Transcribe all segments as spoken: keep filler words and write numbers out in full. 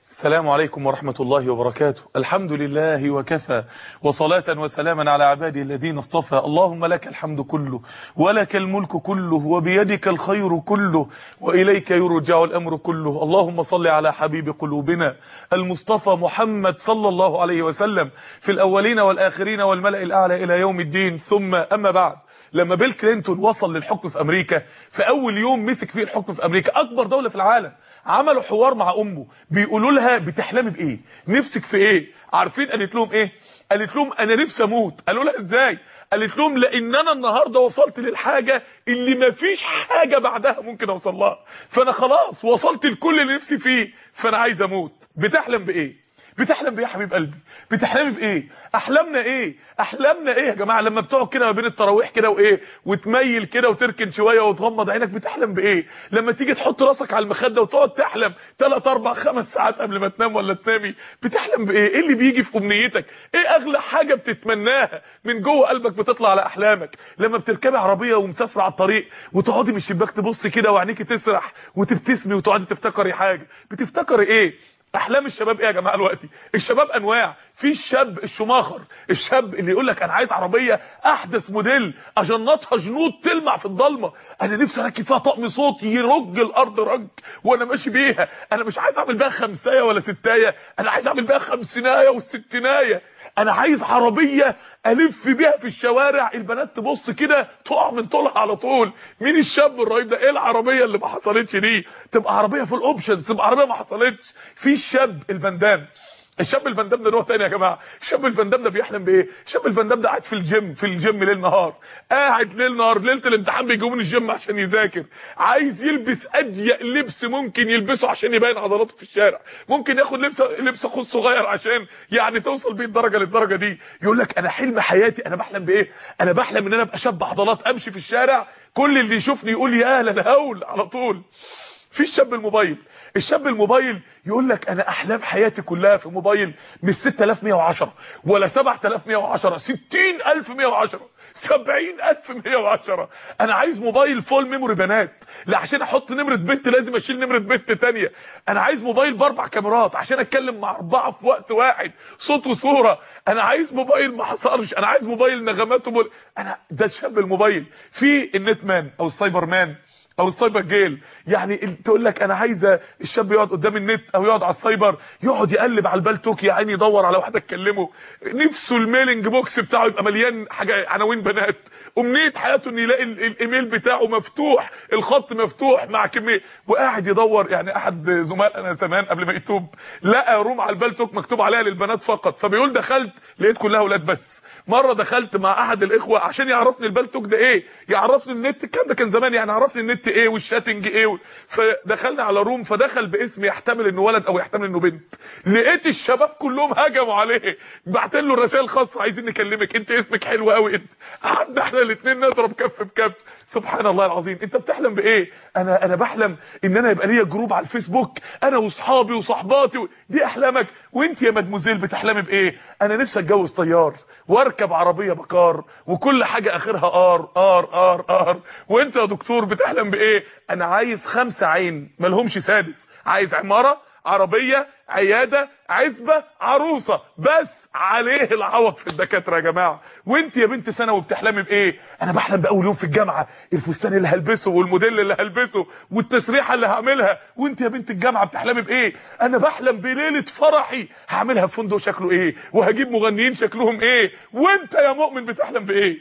السلام عليكم ورحمة الله وبركاته. الحمد لله وكفى، وصلاة وسلاما على عباده الذين اصطفى. اللهم لك الحمد كله، ولك الملك كله، وبيدك الخير كله، وإليك يرجع الأمر كله. اللهم صل على حبيب قلوبنا المصطفى محمد صلى الله عليه وسلم في الأولين والآخرين والملأ الأعلى إلى يوم الدين. ثم أما بعد، لما بيل كلينتون وصل للحكم في امريكا، في اول يوم مسك فيه الحكم في امريكا اكبر دولة في العالم، عملوا حوار مع امه بيقولوا لها بتحلمي بايه؟ نفسك في ايه؟ عارفين قالت لهم ايه؟ قالت لهم انا نفسي اموت. قالوا لها ازاي؟ قالت لهم لان انا النهارده وصلت للحاجه اللي مفيش حاجه بعدها ممكن اوصل لها، فانا خلاص وصلت لكل اللي نفسي فيه، فانا عايز اموت. بتحلم بايه؟ بتحلم بايه يا حبيب قلبي؟ بتحلمي بايه؟ احلامنا ايه؟ احلامنا ايه يا جماعه؟ لما بتقعد كده ما بين التراويح كده وايه وتميل كده وتركن شويه وتغمض عينك، بتحلم بايه؟ لما تيجي تحط راسك على المخده وتقعد تحلم ثلاث اربع خمس ساعات قبل ما تنام ولا تنامي، بتحلم بايه؟ ايه اللي بيجي في امنيتك؟ ايه اغلى حاجه بتتمناها من جوه قلبك بتطلع على احلامك؟ لما بتركبي عربيه ومسافره على الطريق وتقعدي من الشباك تبصي كده وعينيكي تسرح وتبتسمي وتقعدي تفتكري حاجه، بتفتكري ايه؟ احلام الشباب ايه يا جماعه دلوقتي؟ الشباب انواع، في الشاب الشماخر، الشاب اللي يقول لك انا عايز عربيه احدث موديل اجنطها جنود تلمع في الضلمه، انا نفسي اركب فيها طقم صوت يرج الارض رج وانا ماشي بيها، انا مش عايز اعمل بيها خمسايه ولا ستايه، انا عايز اعمل بيها خمسينايه وستينايه، انا عايز عربيه الف بيها في الشوارع البنات تبص كده تقع من طولها على طول. مين الشاب الرهيب ده؟ ايه العربيه اللي ما حصلتش دي؟ تبقى عربيه في الاوبشنز، تبقى عربيه ما حصلتش. في الشاب الفندام، الشاب الفندام ده نوع تاني يا جماعه. الشاب الفندام ده بيحلم بايه؟ الشاب الفندام ده قاعد في الجيم، في الجيم ليل نهار، قاعد ليل نهار، ليله الامتحان بيجوا من الجيم عشان يذاكر، عايز يلبس اضيق لبس ممكن يلبسه عشان يبين عضلاته في الشارع، ممكن ياخد لبس لبس خوذ صغير عشان يعني توصل بيه الدرجه للدرجه دي. يقول لك انا حلم حياتي، انا بحلم بايه؟ انا بحلم ان انا ابقى شاب عضلات امشي في الشارع كل اللي يشوفني يقول يا لا هول على طول. في الشاب الموبايل، الشاب الموبايل يقول لك انا احلام حياتي كلها في موبايل مش ستة آلاف ومية وعشرة ولا سبعة آلاف ومية وعشرة، ستين ألف ومية وعشرة، سبعين ألف ومية وعشرة. انا عايز موبايل فول ميموري بنات، لا عشان احط نمره بنت لازم اشيل نمره بنت تانية. انا عايز موبايل باربع كاميرات عشان اتكلم مع اربعه في وقت واحد صوت وصوره. انا عايز موبايل ما حصلش، انا عايز موبايل نغمات ومول. انا ده الشاب الموبايل. في النت مان او السايبر مان او السايبر جيل، يعني تقول لك انا عايزه الشاب يقعد قدام النت او يقعد على السايبر يقعد يقلب على البالتوك يا عيني يدور على واحده تكلمه، نفسه الميلنج بوكس بتاعه يبقى مليان حاجه عناوين بنات، امنيه حياته ان يلاقي الايميل بتاعه مفتوح، الخط مفتوح مع كميه، وقاعد يدور. يعني احد زملائنا زمان قبل ما يتوب لقى روم على البالتوك مكتوب عليها للبنات فقط، فبيقول دخلت لقيت كلها اولاد بس. مره دخلت مع احد الاخوه عشان يعرفني البالتوك ده ايه، يعرفني النت، الكلام ده كان زمان، يعني عرفني النت ايه والشاتنج ايه، فدخلنا على روم فدخل باسم يحتمل انه ولد او يحتمل انه بنت، لقيت الشباب كلهم هجموا عليه، بعت له رسائل خاصه عايزين نكلمك، انت اسمك حلو قوي انت، قعدنا احنا الاثنين نضرب كف بكف. سبحان الله العظيم. انت بتحلم بايه؟ انا انا بحلم ان انا يبقى ليا جروب على الفيسبوك انا واصحابي وصحباتي و... دي احلامك. وانت يا مدموزيل بتحلمي بايه؟ انا نفسي اتجوز طيار واركب عربيه بكار وكل حاجه اخرها ار ار ار ار. وانت يا دكتور بتحلم بايه؟ انا عايز خمسه عين مالهمش سادس، عايز عماره، عربيه، عياده، عزبه، عروسه، بس عليه العوض في الدكاتره يا جماعه. وانت يا بنت ثانوي بتحلمي بايه؟ انا بحلم باول يوم في الجامعه، الفستان اللي هلبسه والموديل اللي هلبسه والتسريحه اللي هعملها. وانت يا بنت الجامعه بتحلمي بايه؟ انا بحلم بليله فرحي هعملها في فندق شكله ايه وهجيب مغنيين شكلهم ايه. وانت يا مؤمن بتحلم بايه؟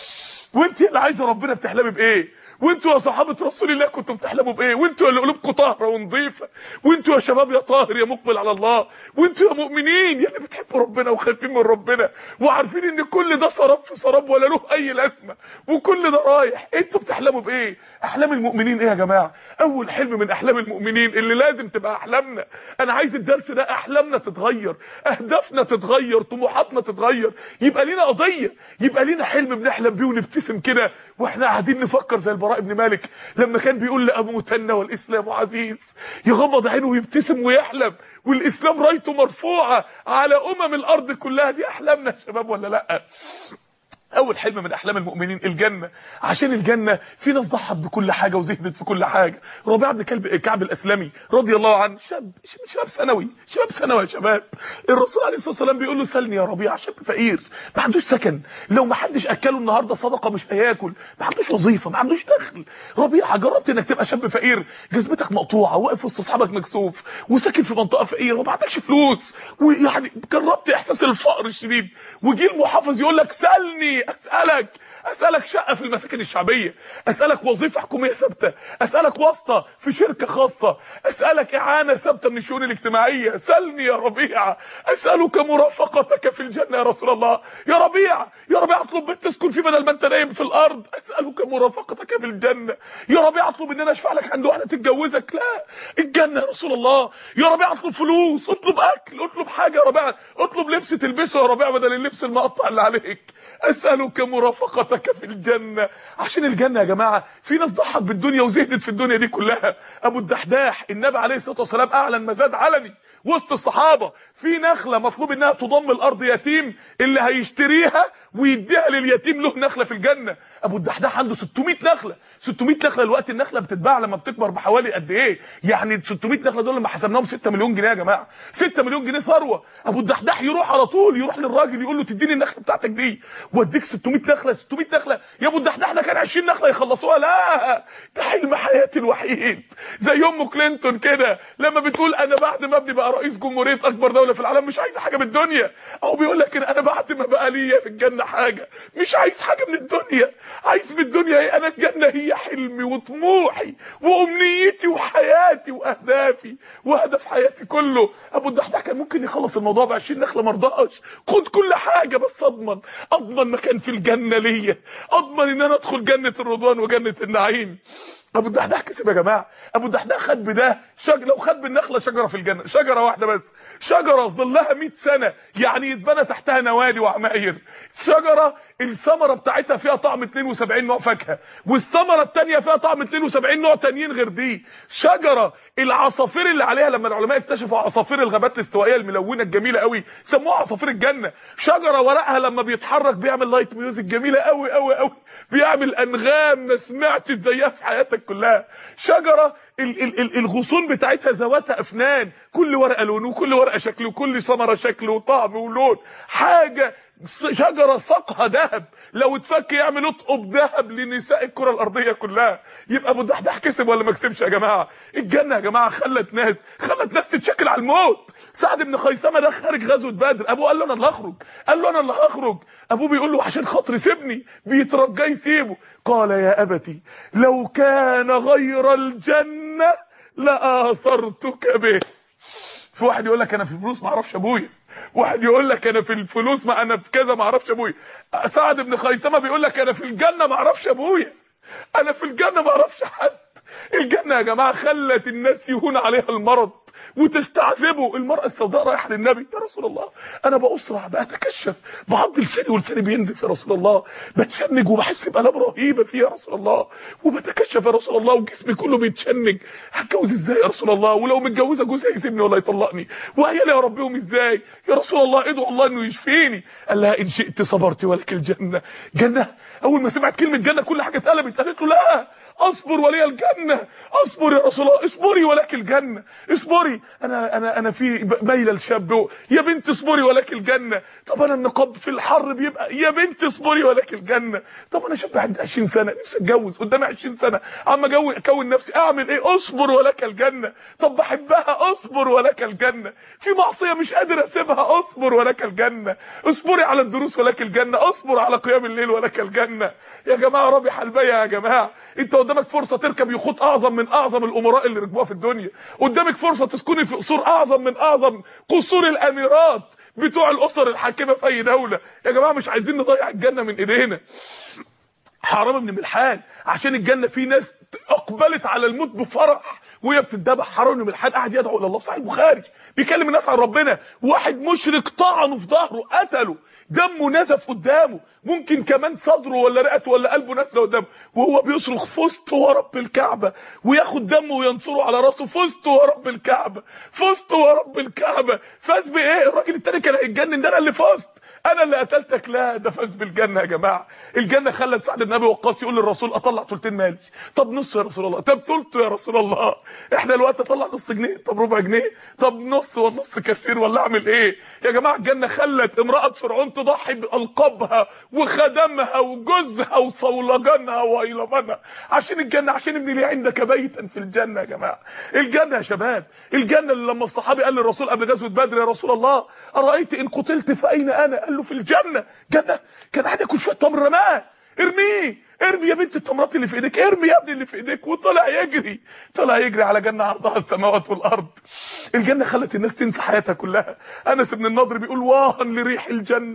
وانت اللي عايزه ربنا بتحلمي بايه؟ وانتوا يا صحابه رسول الله كنتوا بتحلموا بايه؟ وانتوا اللي قلوبكم طاهره ونظيفه، وانتوا يا شباب يا طاهر يا مقبل على الله، وانتوا يا مؤمنين يا اللي بتحبوا ربنا وخايفين من ربنا وعارفين ان كل ده سراب في سراب ولا له اي لازمه وكل ده رايح، انتوا بتحلموا بايه؟ احلام المؤمنين ايه يا جماعه؟ اول حلم من احلام المؤمنين اللي لازم تبقى احلامنا، انا عايز الدرس ده احلامنا تتغير، اهدافنا تتغير، طموحاتنا تتغير، يبقى لينا قضيه، يبقى لينا حلم بنحلم بيه ونبتسم كده واحنا قاعدين نفكر زي البراء ابن مالك لما كان بيقول لأموتن والإسلام عزيز، يغمض عينه ويبتسم ويحلم والإسلام رايته مرفوعة على أمم الأرض كلها. دي أحلامنا يا شباب ولا لأ؟ اول حلم من احلام المؤمنين الجنه. عشان الجنه في ناس ضحت بكل حاجه وزهدت في كل حاجه. ربيعه بن كلب كعب الاسلمي رضي الله عنه، شاب شباب ثانوي شباب ثانوي يا شباب. الرسول عليه الصلاه والسلام بيقول له سلني يا ربيعه. شاب فقير ما عندوش سكن، لو ما حدش اكله النهارده صدقه مش هياكل، ما عندوش وظيفه، ما عندوش دخل. ربيعه جربت انك تبقى شاب فقير جزمتك مقطوعه واقف وسط اصحابك مكسوف وساكن في منطقه فقيره وما عندكش فلوس، ويعني جربت احساس الفقر الشديد، وجي المحافظ يقول لك سلني اسالك اسالك شقه في المساكن الشعبيه، اسالك وظيفه حكوميه ثابته، اسالك واسطه في شركه خاصه، اسالك اعانه ثابته من الشؤون الاجتماعيه. سلني يا ربيعه، اسالك مرافقتك في الجنه يا رسول الله. يا ربيعه يا ربيعه اطلب بيت تسكن فيه بدل ما انت نايم في الارض. اسالك مرافقتك في الجنه. يا ربيعه اطلب ان انا اشفع لك عند واحده تتجوزك. لا، الجنه يا رسول الله. يا ربيعه اطلب فلوس، اطلب اكل، اطلب حاجه يا ربيعه، اطلب لبس تلبسه يا ربيعه بدل اللبس المقطع اللي عليك. اسالك مرافقتك في الجنه. عشان الجنه يا جماعه في ناس ضحت بالدنيا وزهدت في الدنيا دي كلها. ابو الدحداح النبي عليه الصلاه والسلام اعلن مزاد علني وسط الصحابه، في نخله مطلوب انها تضم الارض يتيم، اللي هيشتريها ويديها لليتيم له نخله في الجنه. ابو الدحداح عنده ستمائة نخله. ستمائة نخله الوقت النخله بتتباع لما بتكبر بحوالي قد ايه؟ يعني ستمائة نخله دول لما حسبناهم ستة مليون جنيه يا جماعه. ستة مليون جنيه ثروه. ابو الدحداح يروح على طول يروح للراجل يقول له تديني النخله بتاعتك دي واديك ستمائة نخله. ستمائة نخله يا ابو الدحداح ده كان عشرين نخله يخلصوها. لا، ده حلم حياتي الوحيد. زي ام كلينتون كده لما بتقول انا بعد ما ابني بقى رئيس جمهوريه اكبر دوله في العالم مش عايزه حاجه من الدنيا، او بيقول لك انا بعد ما بقى ليا في الجنه حاجه مش عايز حاجه من الدنيا. عايز من الدنيا ايه؟ انا الجنه هي حلمي وطموحي وامنيتي وحياتي واهدافي وهدف حياتي كله. ابو الدحداح كان ممكن يخلص الموضوع ب عشرين نخله، ما رضاش. خد كل حاجه بس اضمن اضمن مكان في الجنه ليا، اضمن ان انا ادخل جنه الرضوان وجنه النعيم. ابو الدحداح كسب يا جماعه. ابو الدحداح خد بده شج... لو خد بالنخله شجره في الجنه، شجره واحده بس، شجره ظلها مئة سنه، يعني يتبنى تحتها نوادي وعماير. شجره الثمره بتاعتها فيها طعم اتنين وسبعين نوع فاكهه، والثمره الثانيه فيها طعم اتنين وسبعين نوع تانيين غير دي. شجره العصافير اللي عليها لما العلماء اكتشفوا عصافير الغابات الاستوائيه الملونه الجميله قوي سموها عصافير الجنه. شجره ورقها لما بيتحرك بيعمل لايت ميوزك جميله قوي قوي قوي، بيعمل انغام ما سمعتش زيها في حياتك كلها. شجره ال ال ال الغصون بتاعتها ذواتها افنان، كل ورقه لون وكل ورقه شكل وكل ثمره شكل وطعم ولون. حاجه شجره ساقها ذهب، لو اتفك يعمل اطقب ذهب لنساء الكره الارضيه كلها. يبقى ابو الدحداح كسب ولا ما كسبش يا جماعه؟ الجنه يا جماعه خلت ناس خلت ناس تتشكل على الموت. سعد بن خيثمه ده خارج غزوه بدر، ابوه قال له انا اللي هخرج، قال له انا اللي هخرج. ابوه بيقول له عشان خاطري سيبني، بيترجى يسيبه. قال يا ابتي لو كان غير الجنه لاثرتك به. في واحد يقول لك انا في الفلوس ما اعرفش ابويا، واحد يقول لك انا في الفلوس ما انا في كذا ما اعرفش ابويا. سعد بن خيثمه بيقول لك انا في الجنه ما اعرفش ابويا، انا في الجنه ما اعرفش حد. الجنه يا جماعه خلت الناس يهون عليها المرض وتستعذبه. المرأة السوداء رايحة للنبي، يا رسول الله أنا بأسرع بأتكشف بعض لساني ولساني بينزف يا رسول الله، بتشنج وبحس بآلام رهيبة فيه يا رسول الله، وبتكشف يا رسول الله وجسمي كله بيتشنج. هتجوز ازاي يا رسول الله؟ ولو متجوزة جوزها هيسيبني ولا يطلقني؟ وعيالي اربيهم ازاي؟ يا رسول الله ادعو الله انه يشفيني. قال لها ان شئت صبرت ولك الجنة. جنة؟ أول ما سمعت كلمة جنة كل حاجة اتقلبت. قالت له لا اصبر ولي الجنة، اصبر يا رسول الله، اصبري ولك الجنة، اصبري. انا انا انا في ميله لشاب، يا بنت اصبري ولك الجنه. طب انا النقاب في الحر بيبقى، يا بنت اصبري ولك الجنه. طب انا شاب عندي عشرين سنه نفسي اتجوز، قدامي عشرين سنه عم اجوز اكون نفسي، اعمل ايه؟ اصبر ولك الجنه. طب بحبها، اصبر ولك الجنه. في معصيه مش قادر اسيبها، اصبر ولك الجنه. اصبري على الدروس ولك الجنه، اصبر على قيام الليل ولك الجنه. يا جماعه رابح البيع يا جماعه. انت قدامك فرصه تركب يخوت اعظم من اعظم الامراء اللي ركبوها في الدنيا، قدامك فرصه تسكني في قصور اعظم من اعظم قصور الاميرات بتوع الاسر الحاكمه في اي دوله. يا جماعه مش عايزين نضيع الجنه من ايدينا. حرام بن ملحان عشان الجنه في ناس اقبلت على الموت بفرح وهي بتتذبح. حرام بن ملحان قاعد يدعو الى الله في صحيح البخاري بيكلم الناس عن ربنا، واحد مشرك طعنه في ظهره قتله، دمه نزف قدامه، ممكن كمان صدره ولا رئته ولا قلبه نزل قدامه، وهو بيصرخ فزت ورب الكعبه، وياخد دمه وينصره على راسه فزت ورب الكعبه، فزت ورب الكعبه. فاز بايه؟ الراجل التاني كان هيتجنن، ده انا اللي فزت. انا اللي قتلتك؟ لا، ده فاز بالجنه يا جماعه. الجنه خلت سعد بن ابي وقاص يقول للرسول اطلع ثلثين مالي. طب نص يا رسول الله. طب ثلثه يا رسول الله. احنا دلوقتي اطلع نص جنيه، طب ربع جنيه، طب نص والنص كثير ولا اعمل ايه؟ يا جماعه الجنه خلت امراه فرعون تضحي بالقابها وخدمها وجوزها وصولجانها وايلمانها عشان الجنه، عشان ابني لي عندك بيتا في الجنه. يا جماعه الجنه يا شباب، الجنه اللي لما الصحابي قال للرسول قبل غزوه بدر يا رسول الله ارايت ان قتلت فاين انا؟ قال له في الجنه. جنه كان عندك كل شويه تمر رماه، ارميه، ارمي يا بنت التمرات اللي في ايديك، ارمي يا ابني اللي في ايديك، وطلع يجري، طلع يجري على جنه عرضها السماوات والارض. الجنه خلت الناس تنسى حياتها كلها. انس بن النضر بيقول واها لريح الجنه،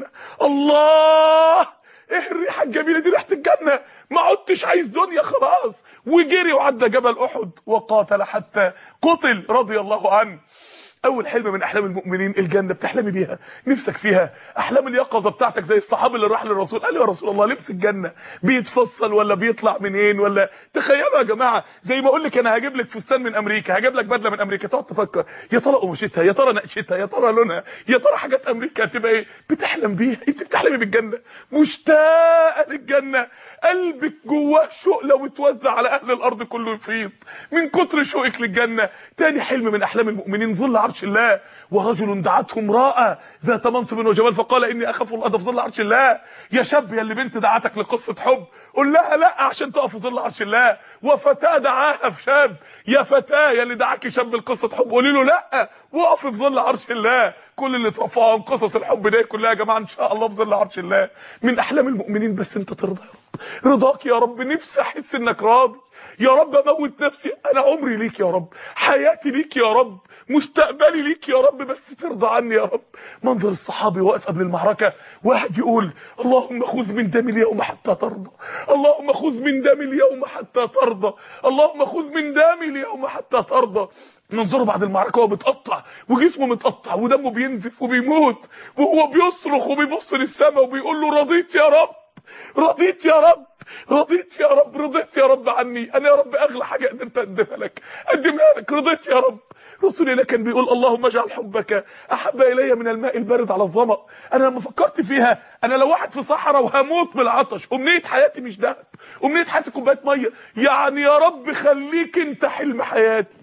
الله ايه الريحه الجميله دي، ريحه الجنه، ما عدتش عايز دنيا خلاص. وجري وعدى جبل احد وقاتل حتى قتل رضي الله عنه. اول حلم من احلام المؤمنين الجنه، بتحلمي بيها، نفسك فيها، احلام اليقظه بتاعتك زي الصحابي اللي راح للرسول قال له يا رسول الله لبس الجنه بيتفصل ولا بيطلع منين؟ ولا تخيلوا يا جماعه زي ما اقول لك انا هجيب لك فستان من امريكا، هجيب لك بدله من امريكا، تقعد تفكر يا ترى قماشتها، يا ترى نقشتها، يا ترى لونها، يا ترى حاجات امريكا هتبقى ايه؟ بتحلم بيها. انت بتحلمي بالجنه، مشتاقه للجنه، قلبك جواه شوق لو اتوزع على اهل الارض كله يفيض من كتر شوقك للجنه. تاني حلم من احلام المؤمنين ظل عرش الله، ورجل دعته امراه ذات منصب وجمال فقال اني اخاف الله في ظل عرش الله. يا شاب يا اللي بنت دعتك لقصه حب قول لها لا عشان تقف في ظل عرش الله. وفتاه دعاها في شاب، يا فتاه يا اللي دعاكي شاب لقصه حب قولي له لا وقف في ظل عرش الله. كل اللي اترفعوا عن قصص الحب دي كلها يا جماعه ان شاء الله في ظل عرش الله. من احلام المؤمنين بس انت ترضى يا رب، رضاك يا رب، نفسي احس انك راضي يا رب، اموت نفسي، انا عمري ليك يا رب، حياتي ليك يا رب، مستقبلي ليك يا رب، بس ترضى عني يا رب. منظر الصحابي واقف قبل المعركه واحد يقول اللهم خذ من دمي اليوم حتى ترضى، اللهم خذ من دمي اليوم حتى ترضى، اللهم خذ من دمي اليوم حتى ترضى. منظره بعد المعركه وهو بيتقطع وجسمه متقطع ودمه بينزف وبيموت وهو بيصرخ وبيبص للسماء وبيقول له رضيت يا رب، رضيت يا رب، رضيت يا رب، رضيت يا رب عني، انا يا رب اغلى حاجه قدرت اقدمها لك اقدمها لك، رضيت يا رب. رسول الله كان بيقول اللهم اجعل حبك احب الي من الماء البارد على الظما. انا لما فكرت فيها انا لو واحد في صحراء وهموت بالعطش امنيه حياتي مش دهب، امنيه حياتي كوبايه ميه، يعني يا رب خليك انت حلم حياتي،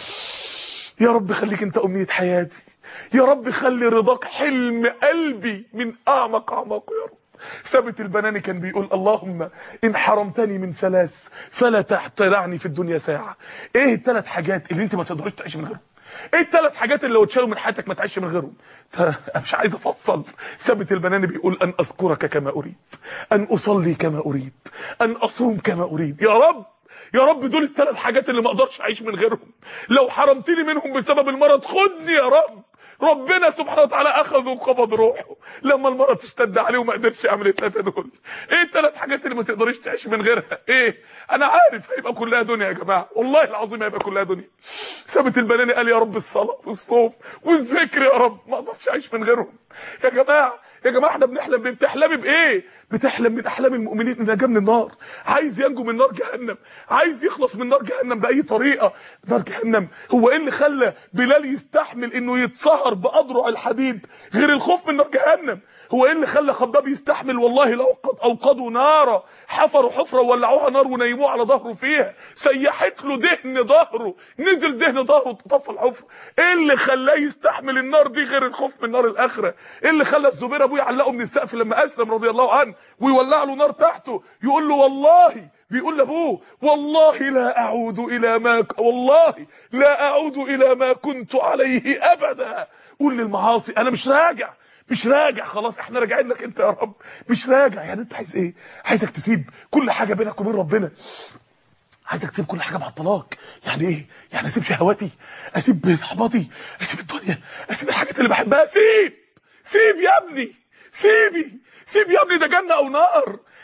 يا رب خليك انت امنيه حياتي، يا رب خلي رضاك حلم قلبي من اعمق اعماقه يا رب. ثابت البناني كان بيقول اللهم ان حرمتني من ثلاث فلا تحتلعني في الدنيا ساعه. ايه الثلاث حاجات اللي انت ما تقدرش تعيش من غيرهم؟ ايه الثلاث حاجات اللي لو اتشالوا من حياتك ما تعيش من غيرهم؟ مش عايز افصل. ثابت البناني بيقول ان اذكرك كما اريد، ان اصلي كما اريد، ان اصوم كما اريد. يا رب يا رب دول الثلاث حاجات اللي ما اقدرش اعيش من غيرهم، لو حرمتني منهم بسبب المرض خدني يا رب. ربنا سبحانه وتعالى اخذ وقبض روحه لما المرض اشتد عليه وما قدرش يعمل الثلاثه دول. ايه الثلاث حاجات اللي ما تقدريش تعيش من غيرها؟ ايه؟ انا عارف هيبقى كلها دنيا يا جماعه، والله العظيم هيبقى كلها دنيا. ثابت البناني قال يا رب الصلاه والصوم والذكر يا رب ما اقدرش اعيش من غيرهم. يا جماعه يا جماعه احنا بنحلم بايه؟ بتحلمي بايه؟ بتحلم من احلام المؤمنين ان نجا من النار، عايز ينجو من نار جهنم، عايز يخلص من نار جهنم باي طريقه. نار جهنم هو ايه اللي خلى بلال يستحمل انه يتصهر باضرع الحديد غير الخوف من نار جهنم؟ هو ايه اللي خلى خباب يستحمل والله لو قد اوقدوا نارا حفروا حفره وولعوها نار ونيموه على ظهره فيها سيحت له دهن ظهره، نزل دهن ظهره طفى الحفره؟ ايه اللي خلاه يستحمل النار دي غير الخوف من نار الاخره؟ ايه اللي خلى الزبير ابوه يعلقه من السقف لما اسلم رضي الله عنه ويولع له نار تحته يقول له والله، بيقول لابوه والله لا اعود الى ما ك... والله لا اعود الى ما كنت عليه ابدا. قول للمعاصي انا مش راجع، مش راجع خلاص، احنا راجعين لك انت يا رب، مش راجع. يعني انت عايز ايه؟ عايزك تسيب كل حاجه بينك وبين ربنا، عايزك تسيب كل حاجه معطلاك. يعني ايه؟ يعني اسيب شهواتي، اسيب صحباتي، اسيب الدنيا، اسيب الحاجات اللي بحبها، سيب سيب يا ابني، سيبي سيب يا ابني، ده جنه او نار.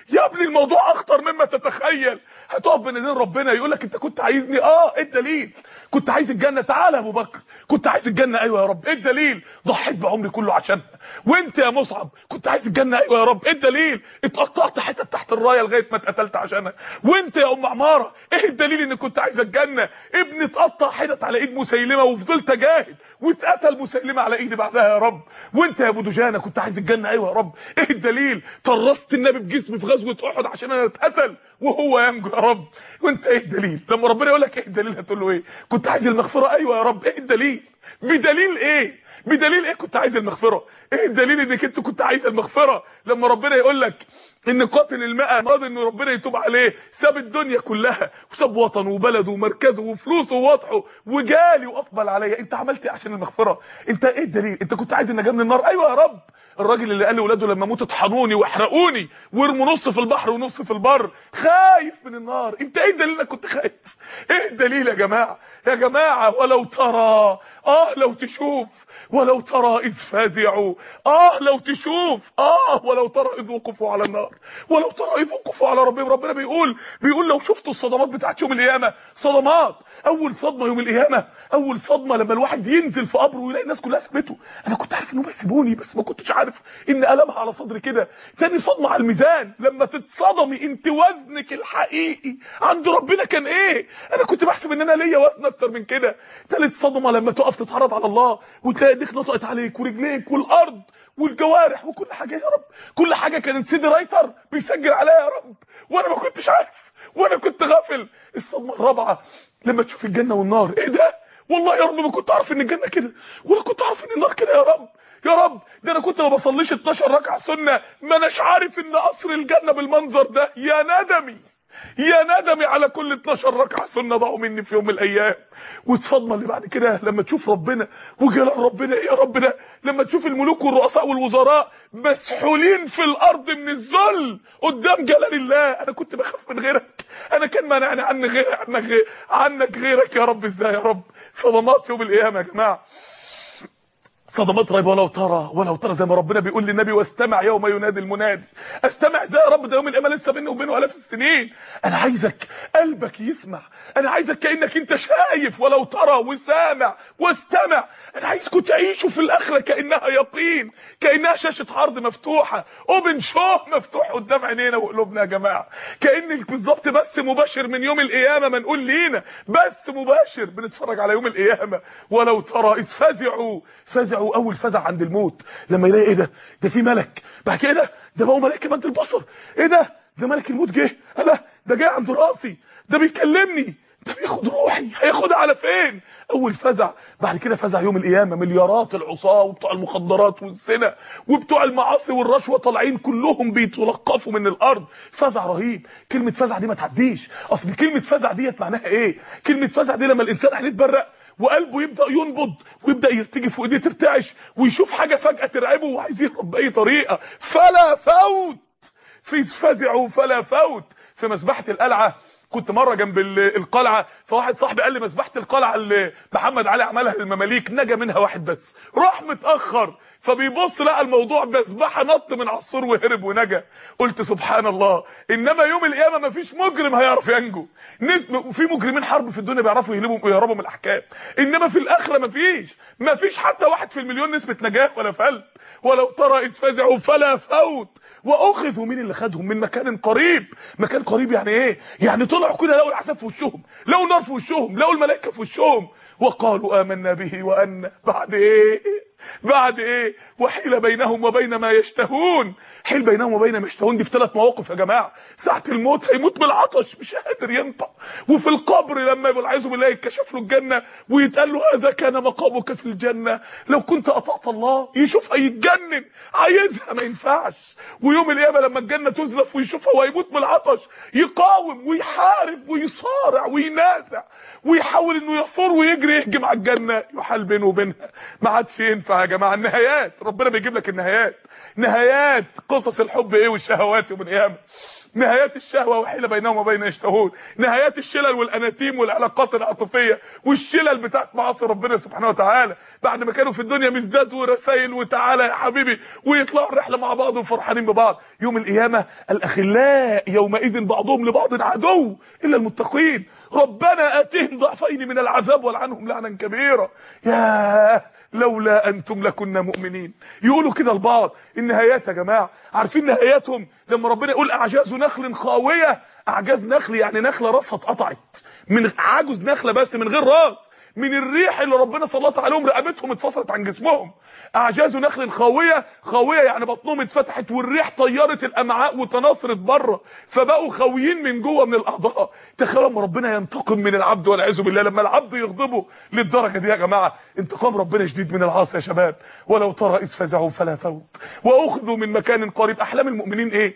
يا ابني الموضوع اخطر مما تتخيل. هتقف بين ايدين ربنا يقول لك انت كنت عايزني؟ اه. ايه الدليل؟ كنت عايز الجنه؟ تعالى يا ابو بكر. كنت عايز الجنه؟ ايوه يا رب. ايه الدليل؟ ضحيت بعمري كله عشانها. وانت يا مصعب كنت عايز الجنه؟ ايوه يا رب. ايه الدليل؟ اتقطعت حتت تحت الرايه لغايه ما اتقتلت عشانها. وانت يا ام عماره ايه الدليل ان كنت عايز الجنه؟ ابني اتقطع حتت على ايد مسيلمه وفضلت اجاهد واتقتل مسيلمه على ايدي بعدها يا رب. وانت يا ابو دجانه كنت عايز الجنه؟ ايوه يا رب. ايه الدليل؟ طرست النبي بجسمي في غزوه احد عشان انا اتقتل وهو ينجو يا رب. وانت ايه الدليل؟ لما ربنا يقول لك ايه الدليل هتقول له ايه؟ كنت عايز المغفره؟ ايوه يا رب. ايه الدليل؟ بدليل ايه؟ بدليل ايه كنت عايز المغفره؟ ايه الدليل انك انت كنت عايز المغفره؟ لما ربنا يقول لك ان قاتل الماء مراد ان ربنا يتوب عليه، ساب الدنيا كلها وساب وطنه وبلده ومركزه وفلوسه ووضحه وجالي واقبل عليا، انت عملت ايه عشان المغفره؟ انت ايه الدليل؟ انت كنت عايز النجاه من النار؟ ايوه يا رب. الراجل اللي قال لاولاده لما اموت اطحنوني واحرقوني وارموا نص في البحر ونص في البر، خايف من النار. انت ايه الدليل انك كنت خايف؟ ايه الدليل يا جماعه؟ يا جماعه ولو ترى، اه لو تشوف، ولو ترى اذ فزعوا، اه لو تشوف، اه ولو ترى اذ وقفوا على النار، ولو ترى اذ وقفوا على ربهم. ربنا بيقول بيقول لو شفتوا الصدمات بتاعت يوم القيامه، صدمات. اول صدمه يوم القيامه، اول صدمه لما الواحد ينزل في قبره ويلاقي الناس كلها سابته. انا كنت عارف انهم هيسيبوني بس ما كنتش عارف ان ألمها على صدري كده. تاني صدمه على الميزان، لما تتصدمي انت وزنك الحقيقي عند ربنا كان ايه؟ انا كنت بحسب ان انا ليا وزن اكتر من كده. تالت صدمه لما تقف تتعرض على الله وتلاقي ايديك نطقت عليك ورجليك والارض والجوارح وكل حاجه. يا رب كل حاجه كانت سيدي رايتر بيسجل عليها يا رب، وانا ما كنتش عارف وانا كنت غافل. الصدمه الرابعه لما تشوف الجنه والنار، ايه ده؟ والله يا رب ما كنت اعرف ان الجنه كده ولا كنت اعرف ان النار كده. يا رب يا رب ده انا كنت ما بصليش اتناشر ركعه سنه، ما اناش عارف ان قصر الجنه بالمنظر ده. يا ندمي يا ندمي على كل اتناشر ركعه سنه ضاعوا مني في يوم من الايام. والصدمه اللي بعد كده لما تشوف ربنا وجلال ربنا، ايه يا رب ده؟ لما تشوف الملوك والرؤساء والوزراء مسحولين في الارض من الذل قدام جلال الله. انا كنت بخاف من غيرك، انا كان مانعني عنك غير عنك غير عنك غيرك يا رب. ازاي يا رب؟ صدمات يوم القيامه يا جماعه، صدمات رهيبه. ولو ترى ولو ترى زي ما ربنا بيقول للنبي واستمع يوم ينادي المنادي. استمع ازاي يا رب؟ ده يوم القيامه لسه بيني وبينه الاف السنين. انا عايزك قلبك يسمع، انا عايزك كانك انت شايف ولو ترى وسامع واستمع. انا عايزكم تعيشوا في الاخره كانها يقين، كانها شاشه عرض مفتوحه، اوبن شو مفتوح قدام عينينا وقلوبنا يا جماعه، كانك بالظبط بس مباشر من يوم القيامه. ما نقول لينا بس مباشر بنتفرج على يوم القيامه. ولو ترى اذ فزعوا فزعوا اول فزع عند الموت لما يلاقي ايه ده؟ ده في ملك. بعد كده ده بقى ملك مد البصر. ايه ده؟ ده ملك الموت جه. انا ده جاي عند راسي، ده بيكلمني، ده بياخد روحي. هياخدها على فين؟ اول فزع. بعد كده فزع يوم القيامه، مليارات العصاه وبتوع المخدرات والزنا وبتوع المعاصي والرشوه طالعين كلهم بيتلقفوا من الارض. فزع رهيب. كلمه فزع دي ما تعديش. اصل كلمه فزع ديت معناها ايه؟ كلمه فزع دي لما الانسان عينيه تبرق وقلبه يبدا ينبض ويبدا يرتجف وايديه ترتعش ويشوف حاجه فجاه ترعبه وعايز يهرب باي طريقه. فلا فوت في فزعوا فلا فوت. في مسبحه القلعه كنت مره جنب القلعه، فواحد صاحبي قال لي مسبحه القلعه اللي محمد علي عملها للمماليك نجا منها واحد بس، راح متاخر فبيبص لقى الموضوع مسبحه نط من على السور وهرب ونجا. قلت سبحان الله. انما يوم القيامه ما فيش مجرم هيعرف ينجو. في مجرمين حرب في الدنيا بيعرفوا يهربوا ويهربوا من الاحكام، انما في الاخره ما فيش ما فيش حتى واحد في المليون نسبه نجاه ولا فلت. ولو ترى اذ فزعوا فلا فوت واخذوا. مين اللي خدهم؟ من مكان قريب. مكان قريب يعني ايه؟ يعني طلعوا كده لقوا العذاب في وشهم، لقوا النار في وشهم، لقوا الملائكه في وشهم. وقالوا آمنا به وأن بعد ايه؟ بعد ايه؟ وحيل بينهم وبين ما يشتهون. حيل بينهم وبين ما يشتهون دي في ثلاث مواقف يا جماعه. ساعه الموت هيموت بالعطش مش قادر ينطق، وفي القبر لما يبقى العياذ بالله يتكشف له الجنه ويتقال له هذا كان مقامك في الجنه لو كنت اطعت الله. يشوفها يتجنن، عايزها ما ينفعش. ويوم القيامه لما الجنه تزلف ويشوفها ويموت بالعطش يقاوم ويحارب ويصارع وينازع ويحاول انه يثور ويجري يهجم على الجنه، يحال بينه وبينها ما عادش ينفع يا جماعه النهايات، ربنا بيجيب لك النهايات، نهايات قصص الحب ايه والشهوات يوم القيامه، نهايات الشهوه وحيل بينهم وبين يشتهون، نهايات الشلل والاناتيم والعلاقات العاطفيه والشلل بتاعت معاصي ربنا سبحانه وتعالى، بعد ما كانوا في الدنيا مزداد ورسائل وتعالى يا حبيبي ويطلعوا الرحله مع بعض وفرحانين ببعض، يوم القيامه الاخلاء يومئذ بعضهم لبعض عدو الا المتقين، ربنا اتهم ضعفين من العذاب والعنهم لعنا كبيرا. يا لولا انتم لكنا مؤمنين. يقولوا كده لبعض النهايات يا جماعه، عارفين نهاياتهم لما ربنا يقول اعجاز نخل خاويه، اعجاز نخل يعني نخله راسها اتقطعت، من عجز نخله بس من غير راس، من الريح اللي ربنا سلط عليهم رقبتهم اتفصلت عن جسمهم. اعجاز نخل خاويه، خاويه يعني بطنهم اتفتحت والريح طيرت الامعاء وتناثرت بره، فبقوا خاويين من جوه من الاعضاء. تخيلوا لما ربنا ينتقم من العبد والعياذ بالله، لما العبد يغضبه للدرجه دي يا جماعه، انتقام ربنا شديد من العاصي يا شباب. ولو ترى اذ فزعوا فلا فوت واخذوا من مكان قريب. احلام المؤمنين ايه؟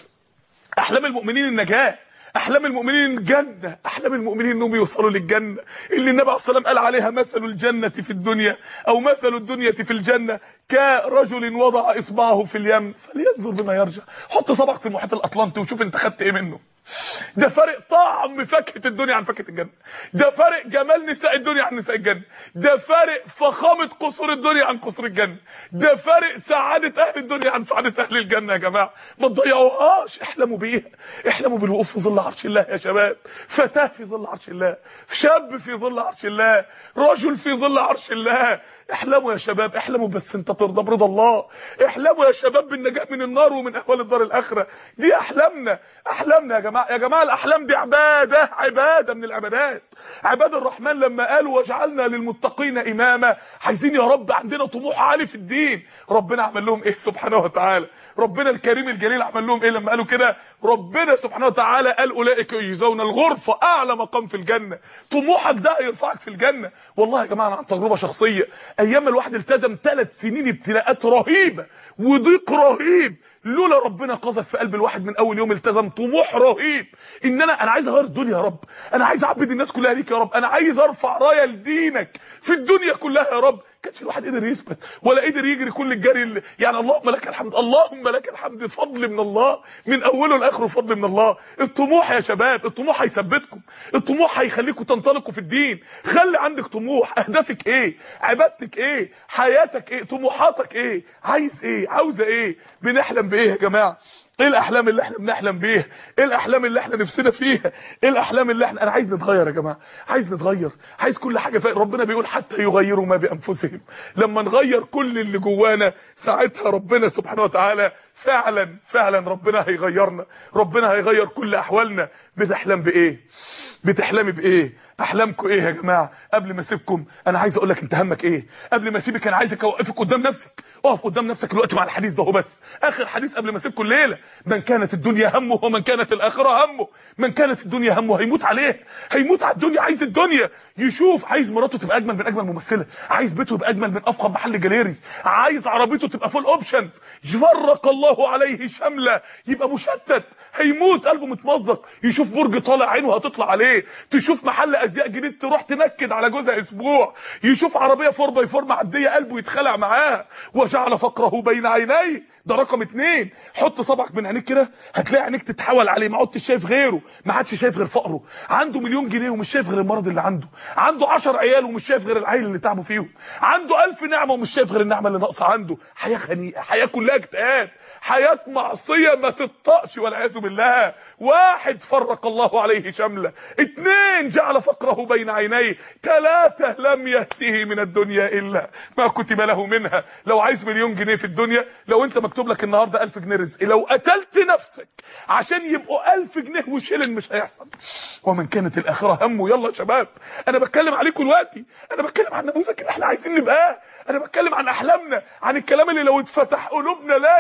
احلام المؤمنين النجاه، احلام المؤمنين الجنه، احلام المؤمنين انهم يوصلوا للجنه اللي النبي عليه الصلاه والسلام قال عليها مثل الجنه في الدنيا او مثل الدنيا في الجنه كرجل وضع اصبعه في اليم فلينظر بما يرجع. حط صبعك في المحيط الاطلنطي وشوف انت خدت ايه منه. ده فرق طعم فاكهه الدنيا عن فاكهه الجنه، ده فرق جمال نساء الدنيا عن نساء الجنه، ده فرق فخامه قصور الدنيا عن قصور الجنه، ده فرق سعاده اهل الدنيا عن سعاده اهل الجنه. يا جماعه ما تضيعوهاش، احلموا بيها، احلموا بالوقوف في ظل عرش الله يا شباب، فتاه في ظل عرش الله، شاب في ظل عرش الله، رجل في ظل عرش الله. احلموا يا شباب، احلموا بس انت ترضى برضا الله، احلموا يا شباب بالنجاة من النار ومن اهوال الدار الاخره. دي احلامنا، احلامنا يا جماعه. يا جماعه الاحلام دي عباده، عباده من العبادات. عباد الرحمن لما قالوا وجعلنا للمتقين اماما، عايزين يا رب عندنا طموح عالي في الدين، ربنا عمل لهم ايه سبحانه وتعالى؟ ربنا الكريم الجليل عمل لهم ايه لما قالوا كده؟ ربنا سبحانه وتعالى قال اولئك يجزون الغرفه، اعلى مقام في الجنه. طموحك ده هيرفعك في الجنه. والله يا جماعه انا عن تجربه شخصيه، ايام الواحد التزم ثلاث سنين ابتلاءات رهيبه وضيق رهيب، لولا ربنا قذف في قلب الواحد من اول يوم التزم طموح رهيب ان انا انا عايز اغير الدنيا يا رب، انا عايز اعبد الناس كلها ليك يا رب، انا عايز ارفع رايه لدينك في الدنيا كلها يا رب. كانش الواحد قدر يثبت ولا قدر يجري كل الجري اللي يعني اللهم لك الحمد، اللهم لك الحمد، فضل من الله من اوله لاخره، فضل من الله. الطموح يا شباب، الطموح هيثبتكم، الطموح هيخليكم تنطلقوا في الدين. خلي عندك طموح، اهدافك ايه؟ عبادتك ايه؟ حياتك ايه؟ طموحاتك ايه؟ عايز ايه؟ عاوزه ايه؟ بنحلم بايه يا جماعه؟ ايه الاحلام اللي احنا بنحلم بيها؟ ايه الاحلام اللي احنا نفسنا فيها؟ ايه الاحلام اللي احنا انا عايز نتغير يا جماعه، عايز نتغير، عايز كل حاجه فيه. ربنا بيقول حتى يغيروا ما بانفسهم، لما نغير كل اللي جوانا ساعتها ربنا سبحانه وتعالى فعلا فعلا ربنا هيغيرنا، ربنا هيغير كل احوالنا. بتحلم بايه؟ بتحلمي بايه؟ احلامكم ايه يا جماعه؟ قبل ما اسيبكم انا عايز اقول لك انت همك ايه؟ قبل ما اسيبك انا عايزك اوقفك قدام نفسك، اقف قدام نفسك الوقت مع الحديث ده هو بس، اخر حديث قبل ما اسيبكم الليله. من كانت الدنيا همه ومن كانت الاخره همه. من كانت الدنيا همه هيموت عليها، هيموت على الدنيا، عايز الدنيا، يشوف عايز مراته تبقى اجمل من اجمل ممثله، عايز بيته يبقى اجمل من افخم محل جاليري، عايز عربيته تبقى فول اوبشنز، فرق الله عليه شمله، يبقى مشتت، هيموت قلبه متمزق، يشوف برج طالع عينه هتطلع عليه، تشوف محل ازياء جديد تروح تنكد على جوزها اسبوع، يشوف عربيه فور باي فور معديه قلبه يتخلع معاها. وجعل فقره بين عينيه، ده رقم اتنين. حط صبعك بين عينيك كده هتلاقي عينيك تتحول عليه، ما عدتش شايف غيره، ما عادش شايف غير فقره، عنده مليون جنيه ومش شايف غير المرض اللي عنده، عنده عشر عيال ومش شايف غير العيل اللي تعبوا فيهم، عنده ألف نعمه ومش شايف غير النعمه اللي ناقصه عنده. حياه خنيقه، حياه كلها اكتئاب، حياه معصيه ما تطقش والعياذ بالله. واحد فرق الله عليه شمله، اتنين جعل فقره بين عينيه، ثلاثه لم يأته من الدنيا الا ما كتب له منها. لو عايز مليون جنيه في الدنيا، لو انت مكتوب لك النهارده ألف جنيه رزق، لو قتلت نفسك عشان يبقوا ألف جنيه وشيلن مش هيحصل. ومن كانت الاخره همه. يلا يا شباب انا بتكلم عليكم دلوقتي، انا بتكلم عن نموذج اللي احنا عايزين نبقاه، انا بتكلم عن احلامنا، عن الكلام اللي لو اتفتح قلوبنا لازم يبقى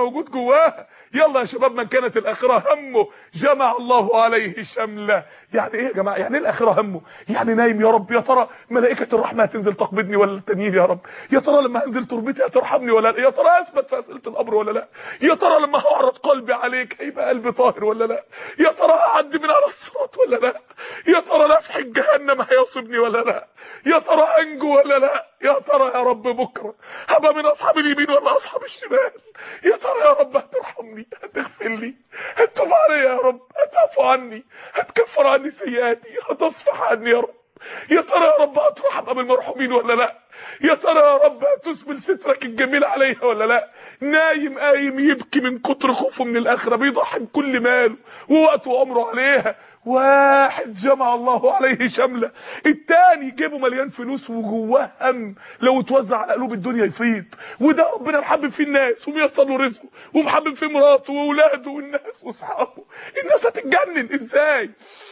موجود جواها. يلا يا شباب، من كانت الاخره همه جمع الله عليه شمله. يعني ايه يا جماعه؟ يعني ايه الاخره همه؟ يعني نايم يا رب، يا ترى ملائكه الرحمه هتنزل تقبضني ولا التانيين يا رب؟ يا ترى لما هنزل تربتي هترحمني ولا لا؟ يا ترى اثبت في اسئله القبر ولا لا؟ يا ترى لما هعرض قلبي عليك هيبقى قلبي طاهر ولا لا؟ يا ترى هعدي من على الصراط ولا لا؟ يا ترى لفح جهنم هيصيبني ولا لا؟ يا ترى هنجو ولا لا؟ يا ترى يا رب بكره هبقى من اصحاب اليمين ولا اصحاب الشمال؟ يا ترى يا رب هترحمني، هتغفر لي، هتتوب علي يا رب، هتعفو عني، هتكفر عني سيئاتي، هتصفح عني يا رب؟ يا ترى يا رب هترحم ابو المرحومين ولا لا؟ يا ترى يا رب هتسبل سترك الجميل عليها ولا لا؟ نايم قايم يبكي من كتر خوفه من الاخره، بيضحي بكل ماله ووقته وعمره عليها. واحد جمع الله عليه شمله، التاني جيبه مليان فلوس وجواه هم لو اتوزع على قلوب الدنيا يفيض، وده ربنا محبب فيه الناس وميسر له رزقه ومحبب فيه مراته واولاده والناس واصحابه. الناس هتتجنن ازاي؟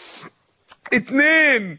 اتنين،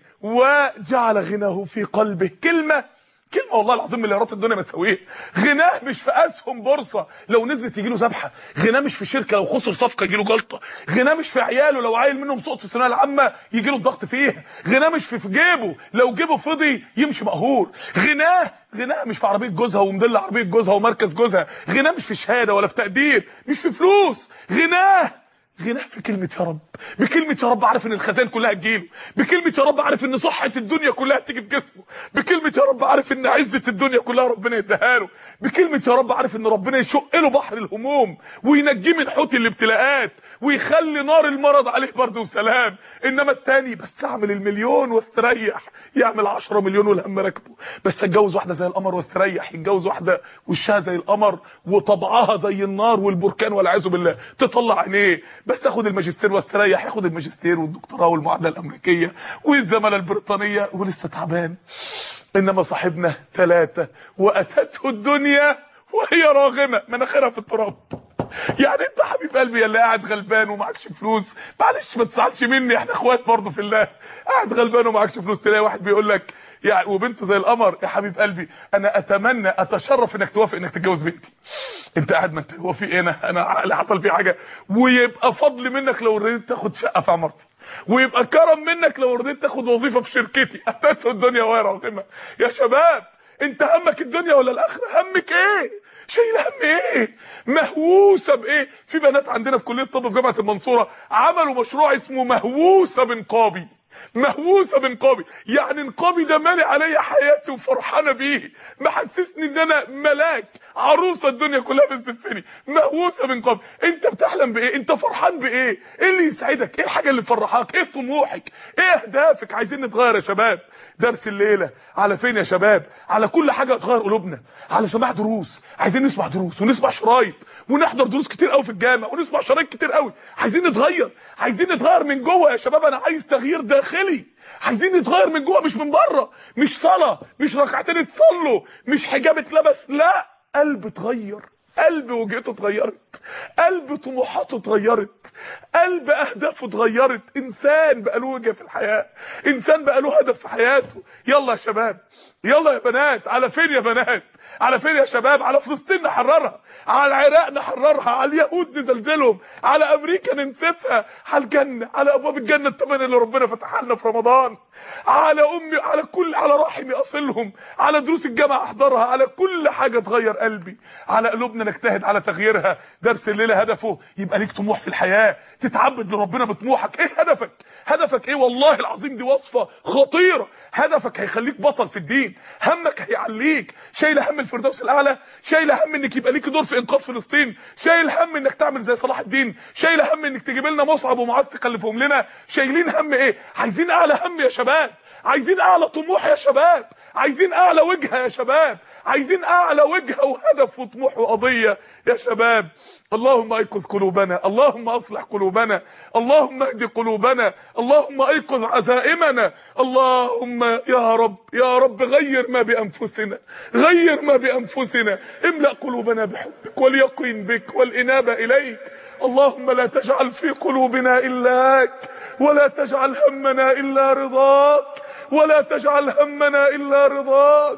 وجعل غناه في قلبه. كلمه كلمه والله العظيم مليارات الدنيا ما تساويها. غناه مش في اسهم بورصه لو نزلت يجي له ذبحه، غناه مش في شركه لو خسر صفقه يجي له جلطه، غناه مش في عياله لو عيل منهم سقط في الثانويه العامه يجي له الضغط فيها، غناه مش في, في جيبه لو جيبه فضي يمشي مقهور، غناه غناه مش في عربيه جوزها ومدلة عربيه جوزها ومركز جوزها، غناه مش في شهاده ولا في تقدير، مش في فلوس، غناه غناه في كلمة يا رب. بكلمة يا رب عارف ان الخزائن كلها تجيله، بكلمة يا رب عارف ان صحة الدنيا كلها تيجي في جسمه، بكلمة يا رب عارف ان عزة الدنيا كلها ربنا يديها له، بكلمة يا رب عارف ان ربنا يشق له بحر الهموم وينجيه من حوت الابتلاءات ويخلي نار المرض عليه برد وسلام. انما التاني بس اعمل المليون واستريح، يعمل عشرة مليون والهم راكبه، بس اتجوز واحدة زي القمر واستريح، يتجوز واحدة وشها زي القمر وطبعها زي النار والبركان والعياذ بالله تطلع عينيه، بس اخد الماجستير واستريح، ياخد الماجستير والدكتوراه والمعادله الامريكيه والزماله البريطانيه ولسه تعبان. انما صاحبنا ثلاثه، واتته الدنيا وهي راغمه مناخيرها في التراب. يعني انت حبيب قلبي يا اللي قاعد غلبان ومعكش فلوس، معلش ما تزعلش مني، احنا اخوات برضه في الله، قاعد غلبان ومعكش فلوس تلاقي واحد بيقول لك يعني وبنته زي القمر، يا حبيب قلبي انا اتمنى اتشرف انك توافق انك تتجوز بنتي. انت قاعد ما انت هو في ايه؟ انا انا عقلي حصل فيه حاجه، ويبقى فضل منك لو رضيت تاخد شقه في عمارتي، ويبقى كرم منك لو رضيت تاخد وظيفه في شركتي. اتته الدنيا وهي راغمه. يا شباب انت همك الدنيا ولا الاخره؟ همك ايه؟ شايله هم ايه؟ مهووسه بايه؟ في بنات عندنا في كليه الطب في جامعه المنصوره عملوا مشروع اسمه مهووسه بنقابي. مهووسه بنقابي، يعني نقابي ده مالي عليا حياتي وفرحانه بيه، محسسني ان انا ملاك، عروسه الدنيا كلها بتزفني. مهووسه بنقابي. انت بتحلم بايه؟ انت فرحان بايه؟ ايه اللي يسعدك؟ ايه الحاجه اللي تفرحك؟ ايه طموحك؟ ايه اهدافك؟ عايزين نتغير يا شباب. درس الليله على فين يا شباب؟ على كل حاجه تغير قلوبنا، على سماع دروس، عايزين نسمع دروس ونسمع شرايط ونحضر دروس كتير قوي في الجامع ونسمع شرايط كتير قوي. عايزين نتغير، عايزين نتغير من جوه يا شباب. انا عايز تغيير داخلي، عايزين نتغير من جوه مش من بره. مش صلاه، مش ركعتين اتصلوا، مش حجاب اتلبس، لا، قلب اتغير، قلب وجهته اتغيرت، قلب طموحاته اتغيرت، قلب اهدافه اتغيرت، انسان بقى له وجهه في الحياه، انسان بقى له هدف في حياته. يلا يا شباب، يلا يا بنات. على فين يا بنات؟ على فين يا شباب؟ على فلسطين نحررها، على العراق نحررها، على اليهود نزلزلهم، على امريكا ننسفها، على الجنه، على ابواب الجنه الثمانيه اللي ربنا فتحها لنا في رمضان، على امي، على كل، على رحمي اصلهم، على دروس الجامعه احضرها، على كل حاجه تغير قلبي، على قلوبنا نجتهد على تغييرها. درس الليله هدفه يبقى ليك طموح في الحياه، تتعبد لربنا بطموحك. ايه هدفك؟ هدفك ايه؟ والله العظيم دي وصفه خطيره. هدفك هيخليك بطل في الدين، همك هيعليك. شايل هم الفردوس الاعلى، شايل هم انك يبقى ليك دور في انقاذ فلسطين، شايل هم انك تعمل زي صلاح الدين، شايل هم انك تجيب لنا مصعب ومعاذ تخلفهم لنا. شايلين هم ايه؟ عايزين اعلى هم يا شباب، عايزين اعلى طموح يا شباب، عايزين اعلى وجهه يا شباب، عايزين اعلى وجهه وهدف وطموح وقضيه يا شباب. اللهم ايقظ قلوبنا، اللهم اصلح قلوبنا، اللهم اهد قلوبنا، اللهم ايقظ عزائمنا، اللهم يا رب يا رب غير ما بانفسنا، غير ما بانفسنا، املأ قلوبنا بحبك واليقين بك والانابه اليك. اللهم لا تجعل في قلوبنا الاك، ولا تجعل همنا الا رضاك، ولا تجعل همنا الا رضاك،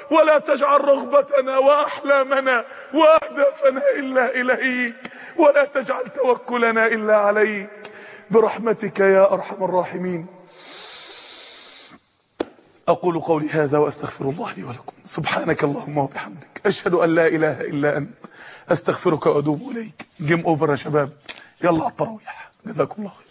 ولا تجعل رغبتنا وأحلامنا وأهدافنا إلا إليك، ولا تجعل توكلنا إلا عليك برحمتك يا أرحم الراحمين. أقول قولي هذا وأستغفر الله لي ولكم. سبحانك اللهم وبحمدك، أشهد أن لا إله إلا أنت، أستغفرك وأتوب إليك. جيم أوفر يا شباب، يلا على التراويح، جزاكم الله خير.